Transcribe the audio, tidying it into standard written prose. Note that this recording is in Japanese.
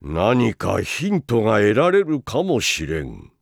何かヒントが得られるかもしれん。